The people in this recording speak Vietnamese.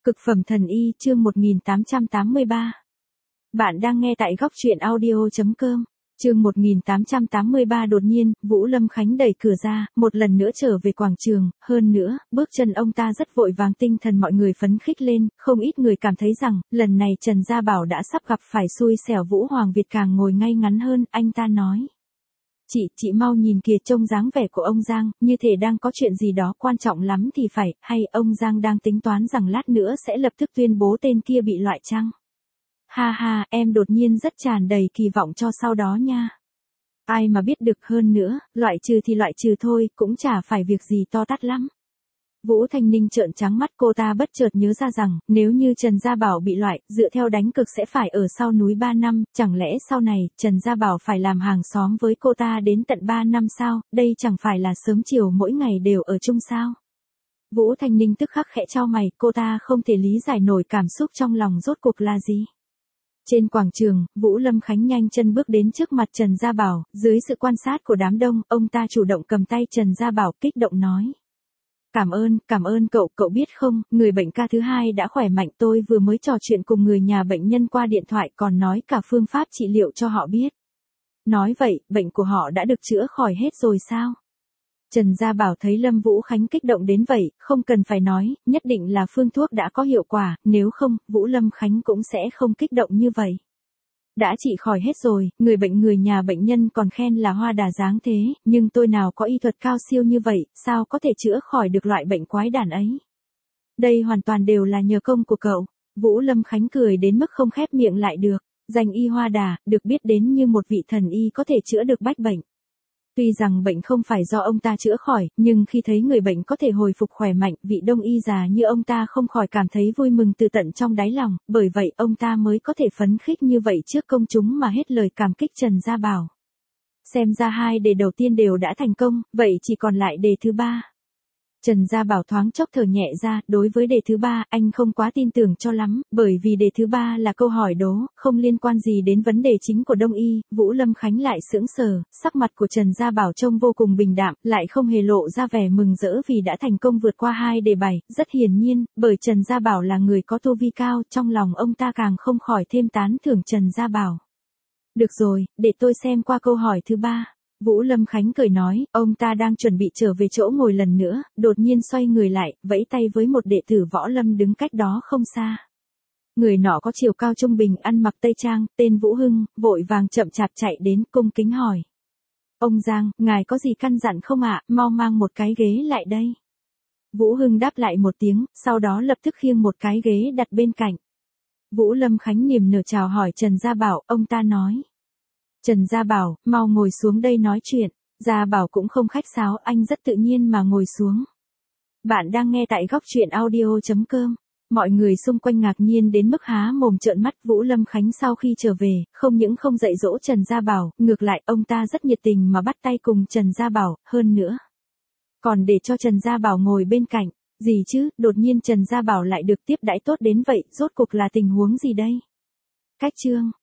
Cực phẩm thần y chương 1883. Bạn đang nghe tại góc truyện audio.com. Chương 1883 đột nhiên, Vũ Lâm Khánh đẩy cửa ra, một lần nữa trở về quảng trường, hơn nữa, bước chân ông ta rất vội vàng, tinh thần mọi người phấn khích lên, không ít người cảm thấy rằng, lần này Trần Gia Bảo đã sắp gặp phải xui xẻo. Vũ Hoàng Việt càng ngồi ngay ngắn hơn, anh ta nói. Chị mau nhìn kìa, trông dáng vẻ của ông Giang, như thể đang có chuyện gì đó quan trọng lắm thì phải, hay ông Giang đang tính toán rằng lát nữa sẽ lập tức tuyên bố tên kia bị loại chăng? Ha ha, em đột nhiên rất tràn đầy kỳ vọng cho sau đó nha. Ai mà biết được, hơn nữa, loại trừ thì loại trừ thôi, cũng chả phải việc gì to tát lắm. Vũ Thanh Ninh trợn trắng mắt, cô ta bất chợt nhớ ra rằng, nếu như Trần Gia Bảo bị loại, dựa theo đánh cực sẽ phải ở sau núi 3 năm, chẳng lẽ sau này, Trần Gia Bảo phải làm hàng xóm với cô ta đến tận 3 năm sao, đây chẳng phải là sớm chiều mỗi ngày đều ở chung sao? Vũ Thanh Ninh tức khắc khẽ chau mày, cô ta không thể lý giải nổi cảm xúc trong lòng rốt cuộc là gì. Trên quảng trường, Vũ Lâm Khánh nhanh chân bước đến trước mặt Trần Gia Bảo, dưới sự quan sát của đám đông, ông ta chủ động cầm tay Trần Gia Bảo, kích động nói. Cảm ơn cậu biết không, người bệnh ca thứ 2 đã khỏe mạnh, tôi vừa mới trò chuyện cùng người nhà bệnh nhân qua điện thoại, còn nói cả phương pháp trị liệu cho họ biết. Nói vậy, bệnh của họ đã được chữa khỏi hết rồi sao? Trần Gia Bảo thấy Lâm Vũ Khánh kích động đến vậy, không cần phải nói, nhất định là phương thuốc đã có hiệu quả, nếu không, Vũ Lâm Khánh cũng sẽ không kích động như vậy. Đã trị khỏi hết rồi, người nhà bệnh nhân còn khen là hoa đà dáng thế, nhưng tôi nào có y thuật cao siêu như vậy, sao có thể chữa khỏi được loại bệnh quái đản ấy. Đây hoàn toàn đều là nhờ công của cậu. Vũ Lâm Khánh cười đến mức không khép miệng lại được. Danh y hoa đà, được biết đến như một vị thần y có thể chữa được bách bệnh. Tuy rằng bệnh không phải do ông ta chữa khỏi, nhưng khi thấy người bệnh có thể hồi phục khỏe mạnh, vị đông y già như ông ta không khỏi cảm thấy vui mừng từ tận trong đáy lòng, bởi vậy ông ta mới có thể phấn khích như vậy trước công chúng mà hết lời cảm kích Trần Gia Bảo. Xem ra 2 đề đầu tiên đều đã thành công, vậy chỉ còn lại đề thứ 3. Trần Gia Bảo thoáng chốc thở nhẹ ra, đối với đề thứ 3, anh không quá tin tưởng cho lắm, bởi vì đề thứ 3 là câu hỏi đố, không liên quan gì đến vấn đề chính của Đông y. Vũ Lâm Khánh lại sững sờ, sắc mặt của Trần Gia Bảo trông vô cùng bình đạm, lại không hề lộ ra vẻ mừng rỡ vì đã thành công vượt qua 2 đề bài, rất hiển nhiên, bởi Trần Gia Bảo là người có tu vi cao, trong lòng ông ta càng không khỏi thêm tán thưởng Trần Gia Bảo. Được rồi, để tôi xem qua câu hỏi thứ 3. Vũ Lâm Khánh cười nói, ông ta đang chuẩn bị trở về chỗ ngồi lần nữa, đột nhiên xoay người lại, vẫy tay với một đệ tử Võ Lâm đứng cách đó không xa. Người nọ có chiều cao trung bình, ăn mặc tây trang, tên Vũ Hưng, vội vàng chậm chạp chạy đến, cung kính hỏi. Ông Giang, ngài có gì căn dặn không ạ, mau mang một cái ghế lại đây. Vũ Hưng đáp lại một tiếng, sau đó lập tức khiêng một cái ghế đặt bên cạnh. Vũ Lâm Khánh niềm nở chào hỏi Trần Gia Bảo, ông ta nói. Trần Gia Bảo, mau ngồi xuống đây nói chuyện. Gia Bảo cũng không khách sáo, anh rất tự nhiên mà ngồi xuống. Bạn đang nghe tại góc truyện audio.com. Mọi người xung quanh ngạc nhiên đến mức há mồm trợn mắt. Vũ Lâm Khánh sau khi trở về, không những không dạy dỗ Trần Gia Bảo, ngược lại ông ta rất nhiệt tình mà bắt tay cùng Trần Gia Bảo, hơn nữa. Còn để cho Trần Gia Bảo ngồi bên cạnh. Gì chứ, đột nhiên Trần Gia Bảo lại được tiếp đãi tốt đến vậy, rốt cuộc là tình huống gì đây? Cách chương.